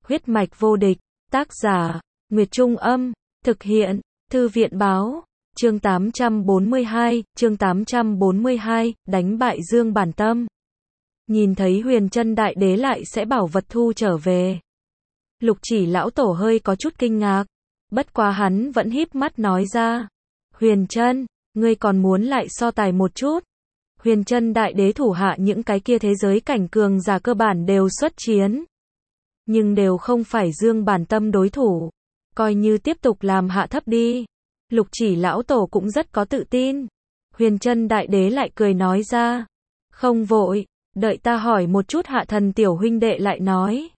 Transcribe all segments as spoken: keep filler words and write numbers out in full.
Huyết mạch vô địch, tác giả, Nguyệt Trung Âm, thực hiện, Thư viện Báo, chương tám trăm bốn mươi hai, chương tám trăm bốn mươi hai, đánh bại Dương Bản Tâm. Nhìn thấy Huyền Chân Đại Đế lại sẽ bảo vật thu trở về. Lục Chỉ lão tổ hơi có chút kinh ngạc, bất quá hắn vẫn híp mắt nói ra, Huyền Chân, ngươi còn muốn lại so tài một chút. Huyền Chân Đại Đế thủ hạ những cái kia thế giới cảnh cường giả cơ bản đều xuất chiến, nhưng đều không phải Dương Bản Tâm đối thủ, coi như tiếp tục làm hạ thấp đi. Lục Chỉ lão tổ cũng rất có tự tin. Huyền Chân Đại Đế lại cười nói ra, không vội, đợi ta hỏi một chút Hạ Thần tiểu huynh đệ lại nói.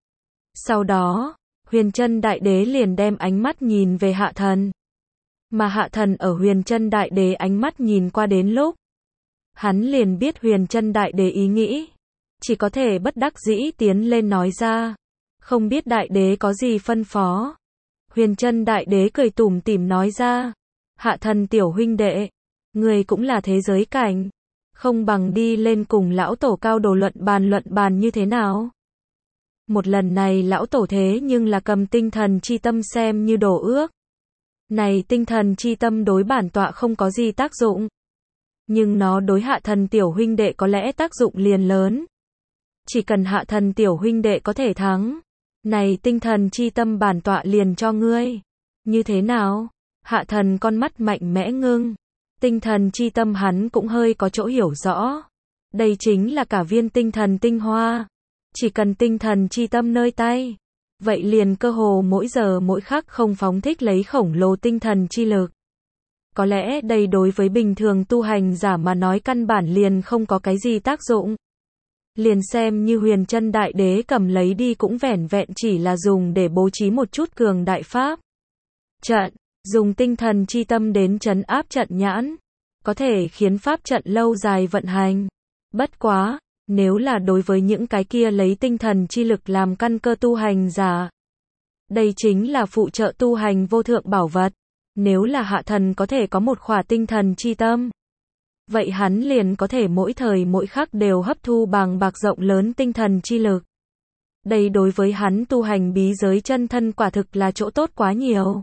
Sau đó, Huyền Chân Đại Đế liền đem ánh mắt nhìn về Hạ Thần. Mà Hạ Thần ở Huyền Chân Đại Đế ánh mắt nhìn qua đến lúc, hắn liền biết Huyền Chân Đại Đế ý nghĩ, chỉ có thể bất đắc dĩ tiến lên nói ra, không biết Đại Đế có gì phân phó. Huyền Chân Đại Đế cười tủm tỉm nói ra, Hạ Thần tiểu huynh đệ, người cũng là thế giới cảnh, không bằng đi lên cùng lão tổ cao đồ luận bàn luận bàn như thế nào. Một lần này lão tổ thế nhưng là cầm tinh thần chi tâm xem như đồ ước. Này tinh thần chi tâm đối bản tọa không có gì tác dụng, nhưng nó đối Hạ Thần tiểu huynh đệ có lẽ tác dụng liền lớn. Chỉ cần Hạ Thần tiểu huynh đệ có thể thắng, này tinh thần chi tâm bản tọa liền cho ngươi. Như thế nào? Hạ Thần con mắt mạnh mẽ ngưng. Tinh thần chi tâm hắn cũng hơi có chỗ hiểu rõ. Đây chính là cả viên tinh thần tinh hoa. Chỉ cần tinh thần chi tâm nơi tay, vậy liền cơ hồ mỗi giờ mỗi khắc không phóng thích lấy khổng lồ tinh thần chi lực. Có lẽ đây đối với bình thường tu hành giả mà nói căn bản liền không có cái gì tác dụng. Liền xem như Huyền Chân Đại Đế cầm lấy đi cũng vẻn vẹn chỉ là dùng để bố trí một chút cường đại pháp trận, dùng tinh thần chi tâm đến trấn áp trận nhãn, có thể khiến pháp trận lâu dài vận hành. Bất quá, nếu là đối với những cái kia lấy tinh thần chi lực làm căn cơ tu hành giả, đây chính là phụ trợ tu hành vô thượng bảo vật. Nếu là Hạ Thần có thể có một khỏa tinh thần chi tâm, vậy hắn liền có thể mỗi thời mỗi khắc đều hấp thu bàng bạc rộng lớn tinh thần chi lực. Đây đối với hắn tu hành bí giới chân thân quả thực là chỗ tốt quá nhiều.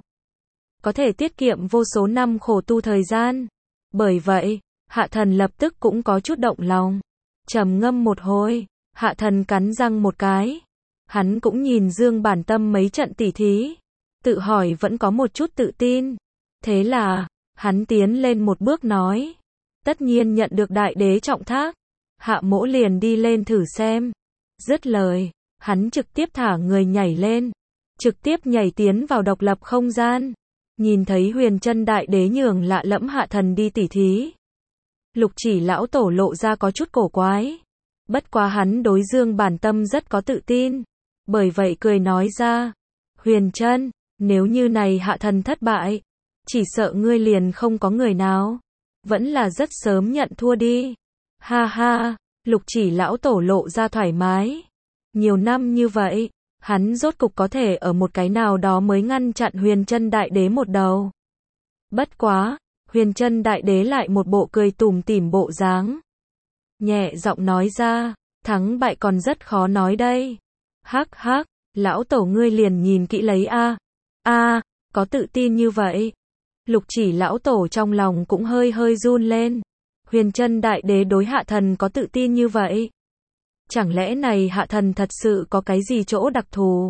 Có thể tiết kiệm vô số năm khổ tu thời gian. Bởi vậy, Hạ Thần lập tức cũng có chút động lòng. Trầm ngâm một hồi, Hạ Thần cắn răng một cái. Hắn cũng nhìn Dương Bản Tâm mấy trận tỉ thí, tự hỏi vẫn có một chút tự tin. Thế là, hắn tiến lên một bước nói, tất nhiên nhận được Đại Đế trọng thác, Hạ mỗ liền đi lên thử xem. Dứt lời, hắn trực tiếp thả người nhảy lên, trực tiếp nhảy tiến vào độc lập không gian. Nhìn thấy Huyền Chân Đại Đế nhường lạ lẫm Hạ Thần đi tỉ thí, Lục Chỉ lão tổ lộ ra có chút cổ quái. Bất quá hắn đối Dương Bản Tâm rất có tự tin, bởi vậy cười nói ra, Huyền Chân, nếu như này Hạ Thần thất bại, chỉ sợ ngươi liền không có người nào, vẫn là rất sớm nhận thua đi. Ha ha, Lục Chỉ lão tổ lộ ra thoải mái. Nhiều năm như vậy, hắn rốt cục có thể ở một cái nào đó mới ngăn chặn Huyền Chân Đại Đế một đầu. Bất quá, Huyền Chân Đại Đế lại một bộ cười tủm tỉm bộ dáng, nhẹ giọng nói ra, thắng bại còn rất khó nói đây. Hắc hắc, lão tổ ngươi liền nhìn kỹ lấy a. A, có tự tin như vậy. Lục Chỉ lão tổ trong lòng cũng hơi hơi run lên. Huyền Chân Đại Đế đối Hạ Thần có tự tin như vậy, chẳng lẽ này Hạ Thần thật sự có cái gì chỗ đặc thù?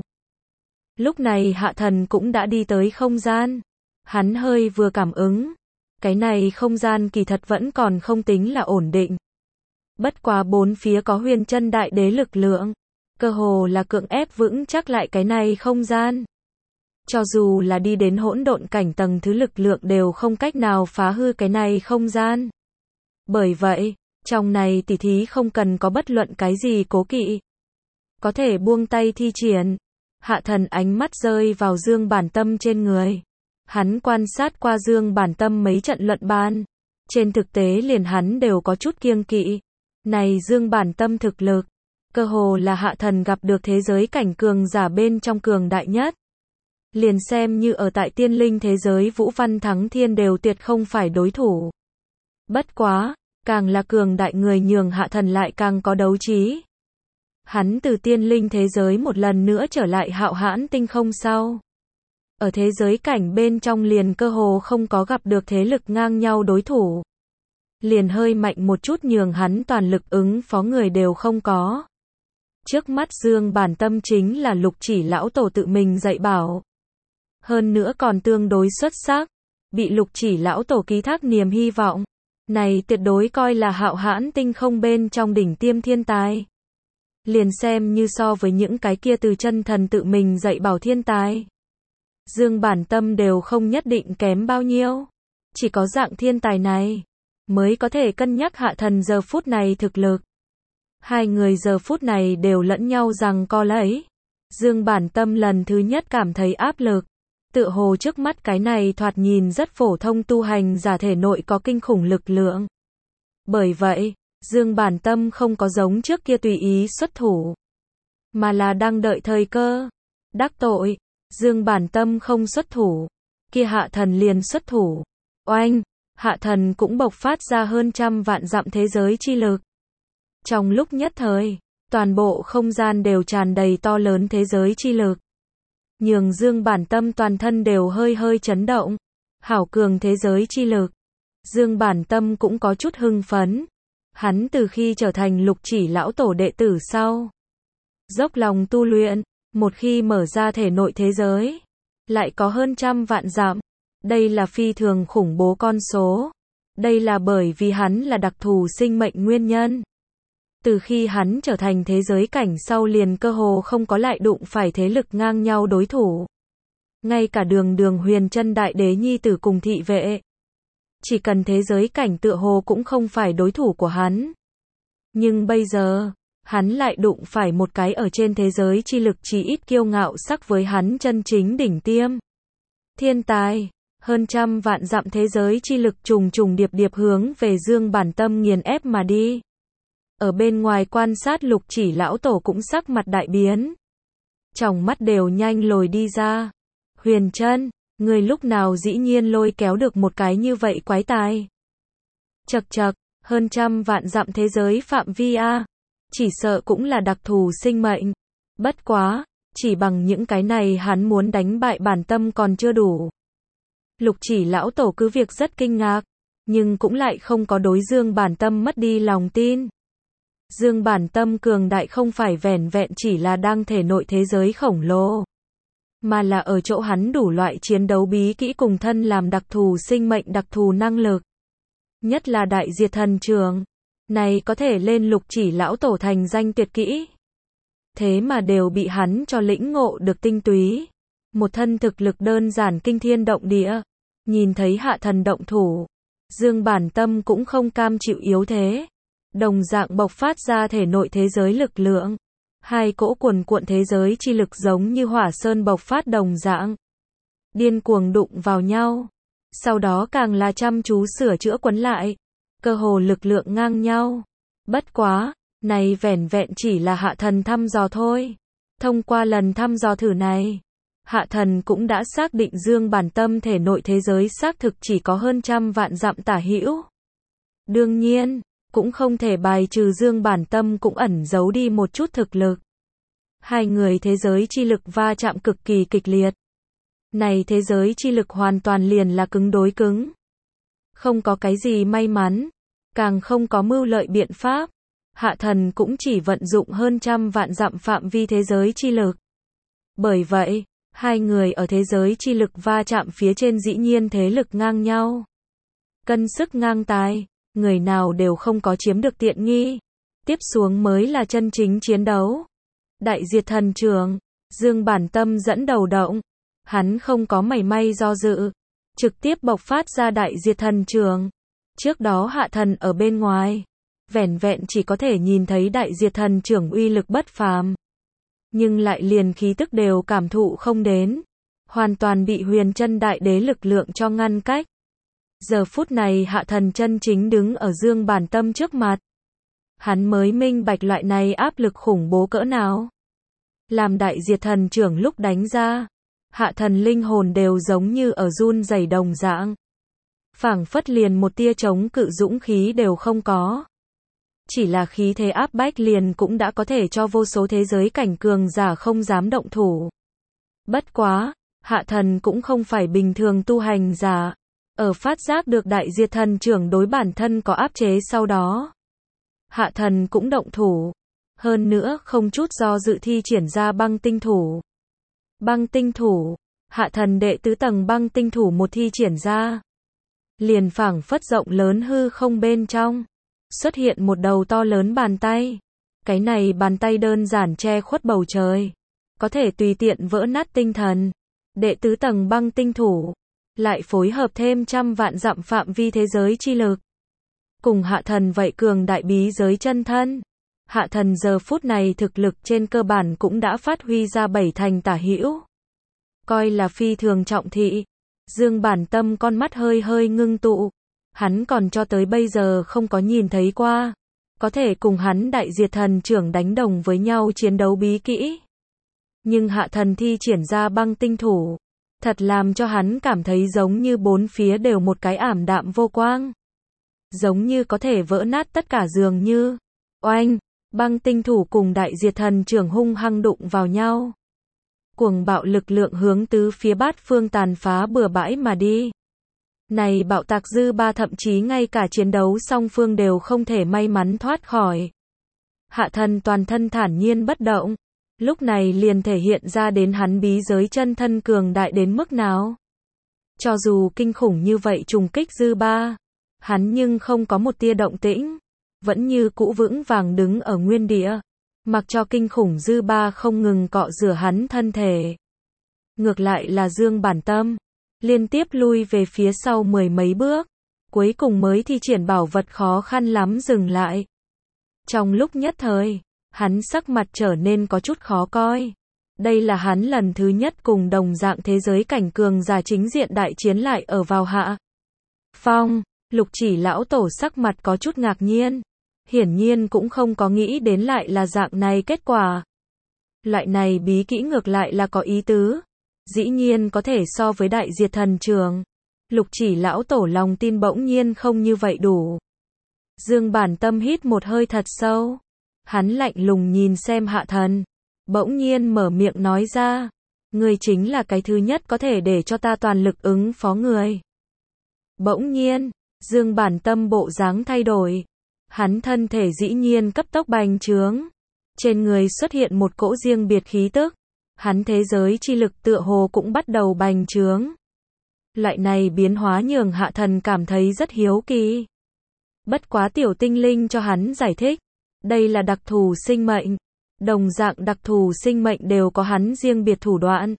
Lúc này Hạ Thần cũng đã đi tới không gian. Hắn hơi vừa cảm ứng, cái này không gian kỳ thật vẫn còn không tính là ổn định. Bất quá bốn phía có Huyền Chân Đại Đế lực lượng, cơ hồ là cưỡng ép vững chắc lại cái này không gian. Cho dù là đi đến hỗn độn cảnh tầng thứ lực lượng đều không cách nào phá hư cái này không gian. Bởi vậy, trong này tỉ thí không cần có bất luận cái gì cố kỵ, có thể buông tay thi triển. Hạ Thần ánh mắt rơi vào Dương Bản Tâm trên người. Hắn quan sát qua Dương Bản Tâm mấy trận luận bàn, trên thực tế liền hắn đều có chút kiêng kỵ. Này Dương Bản Tâm thực lực, cơ hồ là Hạ Thần gặp được thế giới cảnh cường giả bên trong cường đại nhất. Liền xem như ở tại tiên linh thế giới Vũ Văn Thắng Thiên đều tuyệt không phải đối thủ. Bất quá, càng là cường đại người nhường Hạ Thần lại càng có đấu trí. Hắn từ tiên linh thế giới một lần nữa trở lại hạo hãn tinh không sau. Ở thế giới cảnh bên trong liền cơ hồ không có gặp được thế lực ngang nhau đối thủ. Liền hơi mạnh một chút nhường hắn toàn lực ứng phó người đều không có. Trước mắt Dương Bản Tâm chính là Lục Chỉ lão tổ tự mình dạy bảo. Hơn nữa còn tương đối xuất sắc, bị Lục Chỉ lão tổ ký thác niềm hy vọng. Này tuyệt đối coi là hạo hãn tinh không bên trong đỉnh tiêm thiên tài. Liền xem như so với những cái kia từ chân thần tự mình dạy bảo thiên tài. Dương Bản Tâm đều không nhất định kém bao nhiêu. Chỉ có dạng thiên tài này, mới có thể cân nhắc Hạ Thần giờ phút này thực lực. Hai người giờ phút này đều lẫn nhau rằng co lấy. Dương Bản Tâm lần thứ nhất cảm thấy áp lực. Tựa hồ trước mắt cái này thoạt nhìn rất phổ thông tu hành giả thể nội có kinh khủng lực lượng. Bởi vậy, Dương Bản Tâm không có giống trước kia tùy ý xuất thủ, mà là đang đợi thời cơ. Đắc tội, Dương Bản Tâm không xuất thủ, kia Hạ Thần liền xuất thủ. Oanh, Hạ Thần cũng bộc phát ra hơn trăm vạn dặm thế giới chi lực. Trong lúc nhất thời, toàn bộ không gian đều tràn đầy to lớn thế giới chi lực. Nhường Dương Bản Tâm toàn thân đều hơi hơi chấn động. Hảo cường thế giới chi lực. Dương Bản Tâm cũng có chút hưng phấn. Hắn từ khi trở thành Lục Chỉ lão tổ đệ tử sau, dốc lòng tu luyện, một khi mở ra thể nội thế giới, lại có hơn trăm vạn dặm. Đây là phi thường khủng bố con số. Đây là bởi vì hắn là đặc thù sinh mệnh nguyên nhân. Từ khi hắn trở thành thế giới cảnh sau liền cơ hồ không có lại đụng phải thế lực ngang nhau đối thủ. Ngay cả đường đường Huyền Chân Đại Đế nhi tử cùng thị vệ. Chỉ cần thế giới cảnh tựa hồ cũng không phải đối thủ của hắn. Nhưng bây giờ, hắn lại đụng phải một cái ở trên thế giới chi lực chỉ ít kiêu ngạo sắc với hắn chân chính đỉnh tiêm. Thiên tài, hơn trăm vạn dặm thế giới chi lực trùng trùng điệp điệp hướng về Dương Bản Tâm nghiền ép mà đi. Ở bên ngoài quan sát Lục Chỉ lão tổ cũng sắc mặt đại biến. Trong mắt đều nhanh lồi đi ra. Huyền Trân, người lúc nào dĩ nhiên lôi kéo được một cái như vậy quái tài. Chậc chậc, hơn trăm vạn dặm thế giới phạm vi a, chỉ sợ cũng là đặc thù sinh mệnh. Bất quá, chỉ bằng những cái này hắn muốn đánh bại Bản Tâm còn chưa đủ. Lục Chỉ lão tổ cứ việc rất kinh ngạc, nhưng cũng lại không có đối Dương Bản Tâm mất đi lòng tin. Dương Bản Tâm cường đại không phải vẻn vẹn chỉ là đang thể nội thế giới khổng lồ, mà là ở chỗ hắn đủ loại chiến đấu bí kỹ cùng thân làm đặc thù sinh mệnh đặc thù năng lực. Nhất là Đại Diệt Thần Trường, này có thể lên Lục Chỉ lão tổ thành danh tuyệt kỹ. Thế mà đều bị hắn cho lĩnh ngộ được tinh túy. Một thân thực lực đơn giản kinh thiên động địa. Nhìn thấy Hạ Thần động thủ, Dương Bản Tâm cũng không cam chịu yếu thế. Đồng dạng bộc phát ra thể nội thế giới lực lượng. Hai cỗ cuồn cuộn thế giới chi lực giống như hỏa sơn bộc phát đồng dạng. Điên cuồng đụng vào nhau. Sau đó càng là chăm chú sửa chữa quấn lại. Cơ hồ lực lượng ngang nhau. Bất quá, này vẻn vẹn chỉ là Hạ Thần thăm dò thôi. Thông qua lần thăm dò thử này, Hạ Thần cũng đã xác định Dương Bản Tâm thể nội thế giới xác thực chỉ có hơn trăm vạn dặm tả hữu. Đương nhiên, cũng không thể bài trừ Dương Bản Tâm cũng ẩn giấu đi một chút thực lực. Hai người thế giới chi lực va chạm cực kỳ kịch liệt. Này thế giới chi lực hoàn toàn liền là cứng đối cứng. Không có cái gì may mắn, càng không có mưu lợi biện pháp. Hạ Thần cũng chỉ vận dụng hơn trăm vạn dặm phạm vi thế giới chi lực. Bởi vậy, hai người ở thế giới chi lực va chạm phía trên dĩ nhiên thế lực ngang nhau. Cân sức ngang tài, người nào đều không có chiếm được tiện nghi. Tiếp xuống mới là chân chính chiến đấu. Đại Diệt Thần Trường, Dương Bản Tâm dẫn đầu động. Hắn không có mảy may do dự, trực tiếp bộc phát ra Đại Diệt Thần Trường. Trước đó Hạ Thần ở bên ngoài, vẻn vẹn chỉ có thể nhìn thấy Đại Diệt Thần Trường uy lực bất phàm, nhưng lại liền khí tức đều cảm thụ không đến, hoàn toàn bị Huyền Chân Đại Đế lực lượng cho ngăn cách. Giờ phút này Hạ Thần chân chính đứng ở Dương Bản Tâm trước mặt. Hắn mới minh bạch loại này áp lực khủng bố cỡ nào. Làm Đại Diệt Thần Trưởng lúc đánh ra, Hạ Thần linh hồn đều giống như ở run rẩy đồng dạng. Phảng phất liền một tia chống cự dũng khí đều không có. Chỉ là khí thế áp bách liền cũng đã có thể cho vô số thế giới cảnh cường giả không dám động thủ. Bất quá, Hạ Thần cũng không phải bình thường tu hành giả. Ở phát giác được đại diệt thần trưởng đối bản thân có áp chế sau đó, Hạ Thần cũng động thủ. Hơn nữa không chút do dự thi triển ra băng tinh thủ. Băng tinh thủ, Hạ Thần đệ tứ tầng băng tinh thủ một thi triển ra. Liền phảng phất rộng lớn hư không bên trong. Xuất hiện một đầu to lớn bàn tay. Cái này bàn tay đơn giản che khuất bầu trời. Có thể tùy tiện vỡ nát tinh thần. Đệ tứ tầng băng tinh thủ. Lại phối hợp thêm trăm vạn dặm phạm vi thế giới chi lực. Cùng Hạ Thần vậy cường đại bí giới chân thân. Hạ Thần giờ phút này thực lực trên cơ bản cũng đã phát huy ra bảy thành tả hữu. Coi là phi thường trọng thị. Dương Bản Tâm con mắt hơi hơi ngưng tụ. Hắn còn cho tới bây giờ không có nhìn thấy qua. Có thể cùng hắn đại diệt thần trưởng đánh đồng với nhau chiến đấu bí kỹ. Nhưng Hạ Thần thi triển ra băng tinh thủ. Thật làm cho hắn cảm thấy giống như bốn phía đều một cái ảm đạm vô quang. Giống như có thể vỡ nát tất cả dường như. Oanh, băng tinh thủ cùng đại diệt thần trưởng hung hăng đụng vào nhau. Cuồng bạo lực lượng hướng tứ phía bát phương tàn phá bừa bãi mà đi. Này bạo tạc dư ba thậm chí ngay cả chiến đấu song phương đều không thể may mắn thoát khỏi. Hạ Thần toàn thân thản nhiên bất động. Lúc này liền thể hiện ra đến hắn bí giới chân thân cường đại đến mức nào. Cho dù kinh khủng như vậy trùng kích dư ba, hắn nhưng không có một tia động tĩnh. Vẫn như cũ vững vàng đứng ở nguyên địa. Mặc cho kinh khủng dư ba không ngừng cọ rửa hắn thân thể. Ngược lại là Dương Bản Tâm. Liên tiếp lui về phía sau mười mấy bước. Cuối cùng mới thi triển bảo vật khó khăn lắm dừng lại. Trong lúc nhất thời, hắn sắc mặt trở nên có chút khó coi. Đây là hắn lần thứ nhất cùng đồng dạng thế giới cảnh cường giả chính diện đại chiến lại ở vào hạ phong. Lục Chỉ lão tổ sắc mặt có chút ngạc nhiên. Hiển nhiên cũng không có nghĩ đến lại là dạng này kết quả. Loại này bí kỹ ngược lại là có ý tứ. Dĩ nhiên có thể so với đại diệt thần trường. Lục Chỉ lão tổ lòng tin bỗng nhiên không như vậy đủ. Dương Bản Tâm hít một hơi thật sâu. Hắn lạnh lùng nhìn xem Hạ Thần. Bỗng nhiên mở miệng nói ra. Ngươi chính là cái thứ nhất có thể để cho ta toàn lực ứng phó người. Bỗng nhiên, Dương Bản Tâm bộ dáng thay đổi. Hắn thân thể dĩ nhiên cấp tốc bành trướng. Trên người xuất hiện một cỗ riêng biệt khí tức. Hắn thế giới chi lực tựa hồ cũng bắt đầu bành trướng. Loại này biến hóa nhường Hạ Thần cảm thấy rất hiếu kỳ. Bất quá tiểu tinh linh cho hắn giải thích. Đây là đặc thù sinh mệnh. Đồng dạng đặc thù sinh mệnh đều có hắn riêng biệt thủ đoạn.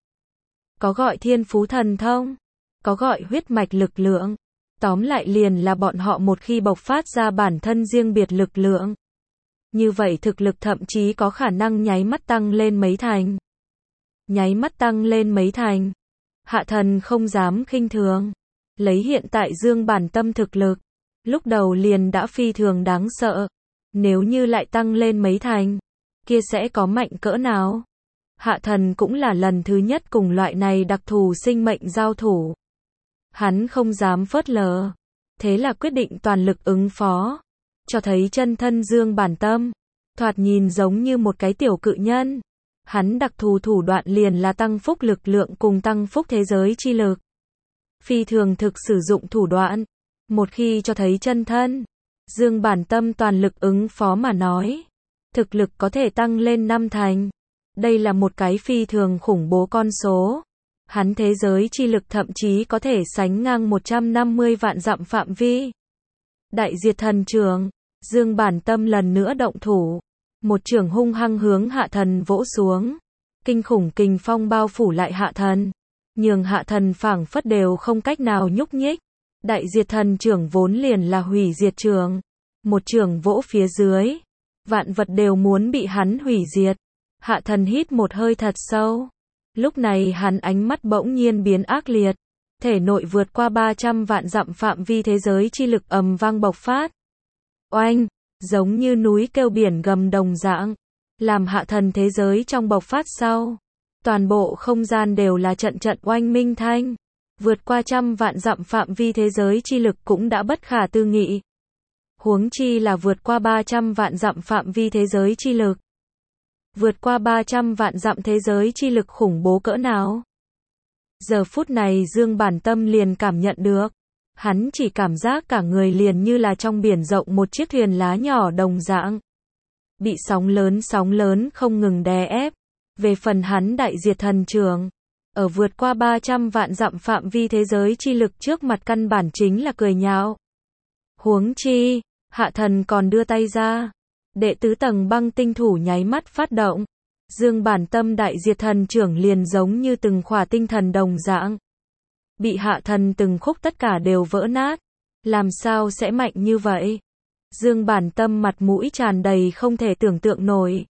Có gọi thiên phú thần thông. Có gọi huyết mạch lực lượng. Tóm lại liền là bọn họ một khi bộc phát ra bản thân riêng biệt lực lượng. Như vậy thực lực thậm chí có khả năng nháy mắt tăng lên mấy thành. Nháy mắt tăng lên mấy thành. Hạ Thần không dám khinh thường. Lấy hiện tại Dương Bản Tâm thực lực. Lúc đầu liền đã phi thường đáng sợ. Nếu như lại tăng lên mấy thành. Kia sẽ có mạnh cỡ nào? Hạ Thần cũng là lần thứ nhất cùng loại này đặc thù sinh mệnh giao thủ. Hắn không dám phớt lờ. Thế là quyết định toàn lực ứng phó. Cho thấy chân thân Dương Bản Tâm. Thoạt nhìn giống như một cái tiểu cự nhân. Hắn đặc thù thủ đoạn liền là tăng phúc lực lượng cùng tăng phúc thế giới chi lực. Phi thường thực sử dụng thủ đoạn. Một khi cho thấy chân thân, Dương Bản Tâm toàn lực ứng phó mà nói. Thực lực có thể tăng lên năm thành. Đây là một cái phi thường khủng bố con số. Hắn thế giới chi lực thậm chí có thể sánh ngang một trăm năm mươi vạn dặm phạm vi. Đại diệt thần trường, Dương Bản Tâm lần nữa động thủ. Một trường hung hăng hướng Hạ Thần vỗ xuống. Kinh khủng kình phong bao phủ lại Hạ Thần. Nhường Hạ Thần phảng phất đều không cách nào nhúc nhích. Đại diệt thần trưởng vốn liền là hủy diệt trường. Một trường vỗ phía dưới. Vạn vật đều muốn bị hắn hủy diệt. Hạ Thần hít một hơi thật sâu. Lúc này hắn ánh mắt bỗng nhiên biến ác liệt. Thể nội vượt qua ba trăm vạn dặm phạm vi thế giới chi lực ầm vang bộc phát. Oanh, giống như núi kêu biển gầm đồng dạng. Làm Hạ Thần thế giới trong bộc phát sau. Toàn bộ không gian đều là trận trận oanh minh thanh. Vượt qua trăm vạn dặm phạm vi thế giới chi lực cũng đã bất khả tư nghị. Huống chi là vượt qua ba trăm vạn dặm phạm vi thế giới chi lực. Vượt qua ba trăm vạn dặm thế giới chi lực khủng bố cỡ nào? Giờ phút này Dương Bản Tâm liền cảm nhận được. Hắn chỉ cảm giác cả người liền như là trong biển rộng một chiếc thuyền lá nhỏ đồng dạng. Bị sóng lớn sóng lớn không ngừng đè ép. Về phần hắn đại diệt thần trường. Ở vượt qua ba trăm vạn dặm phạm vi thế giới chi lực trước mặt căn bản chính là cười nhạo. Huống chi, hạ thần còn đưa tay ra. Đệ tứ tầng băng tinh thủ nháy mắt phát động. Dương Bản Tâm đại diệt thần trưởng liền giống như từng khỏa tinh thần đồng dạng. Bị hạ thần từng khúc tất cả đều vỡ nát. Làm sao sẽ mạnh như vậy? Dương Bản Tâm mặt mũi tràn đầy không thể tưởng tượng nổi.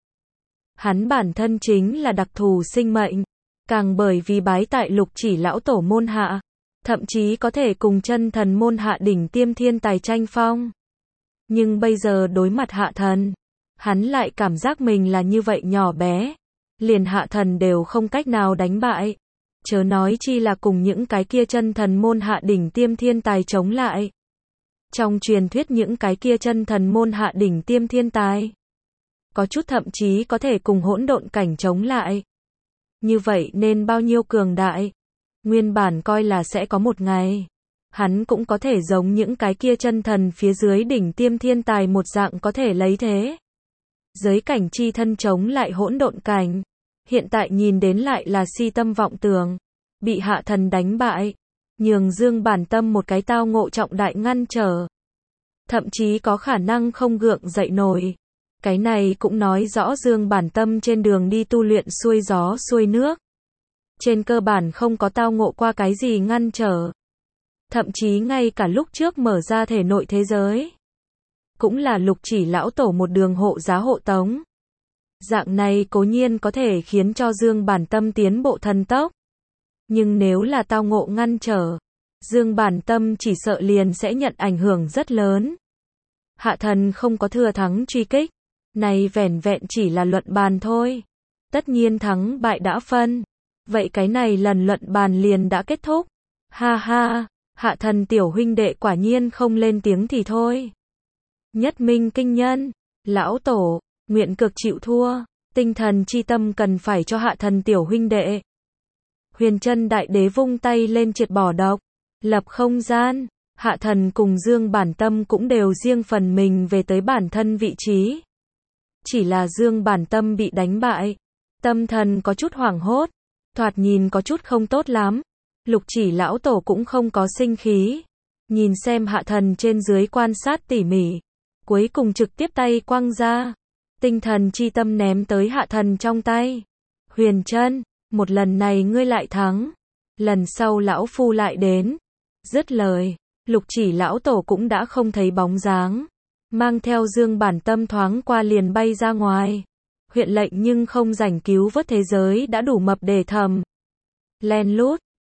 Hắn bản thân chính là đặc thù sinh mệnh. Càng bởi vì bái tại lục chỉ lão tổ môn hạ. Thậm chí có thể cùng chân thần môn hạ đỉnh tiêm thiên tài tranh phong. Nhưng bây giờ đối mặt hạ thần. Hắn lại cảm giác mình là như vậy nhỏ bé. Liền hạ thần đều không cách nào đánh bại. Chớ nói chi là cùng những cái kia chân thần môn hạ đỉnh tiêm thiên tài chống lại. Trong truyền thuyết những cái kia chân thần môn hạ đỉnh tiêm thiên tài. Có chút thậm chí có thể cùng hỗn độn cảnh chống lại. Như vậy nên bao nhiêu cường đại. Nguyên bản coi là sẽ có một ngày. Hắn cũng có thể giống những cái kia chân thần phía dưới đỉnh tiêm thiên tài một dạng có thể lấy thế. Giới cảnh chi thân chống lại hỗn độn cảnh. Hiện tại nhìn đến lại là si tâm vọng tưởng. Bị hạ thần đánh bại. Nhường Dương Bản Tâm một cái tao ngộ trọng đại ngăn trở. Thậm chí có khả năng không gượng dậy nổi. Cái này cũng nói rõ Dương Bản Tâm trên đường đi tu luyện xuôi gió xuôi nước. Trên cơ bản không có tao ngộ qua cái gì ngăn trở. Thậm chí ngay cả lúc trước mở ra thể nội thế giới. Cũng là lục chỉ lão tổ một đường hộ giá hộ tống. Dạng này cố nhiên có thể khiến cho Dương Bản Tâm tiến bộ thần tốc. Nhưng nếu là tao ngộ ngăn trở, Dương Bản Tâm chỉ sợ liền sẽ nhận ảnh hưởng rất lớn. Hạ thần không có thừa thắng truy kích. Này vẻn vẹn chỉ là luận bàn thôi. Tất nhiên thắng bại đã phân. Vậy cái này lần luận bàn liền đã kết thúc. Ha ha, hạ thần tiểu huynh đệ quả nhiên không lên tiếng thì thôi. Nhất minh kinh nhân, lão tổ, nguyện cực chịu thua, tinh thần chi tâm cần phải cho hạ thần tiểu huynh đệ. Huyền Chân đại đế vung tay lên triệt bỏ độc, lập không gian, hạ thần cùng Dương Bản Tâm cũng đều riêng phần mình về tới bản thân vị trí. Chỉ là Dương Bản Tâm bị đánh bại, tâm thần có chút hoảng hốt, thoạt nhìn có chút không tốt lắm. Lục chỉ lão tổ cũng không có sinh khí, nhìn xem hạ thần trên dưới quan sát tỉ mỉ, cuối cùng trực tiếp tay quăng ra, tinh thần chi tâm ném tới hạ thần trong tay. Huyền Chân, một lần này ngươi lại thắng, lần sau lão phu lại đến. Dứt lời, lục chỉ lão tổ cũng đã không thấy bóng dáng, mang theo Dương Bản Tâm thoáng qua liền bay ra ngoài. Huyện lệnh nhưng không rảnh cứu vớt thế giới đã đủ mập để thầm. Len lút,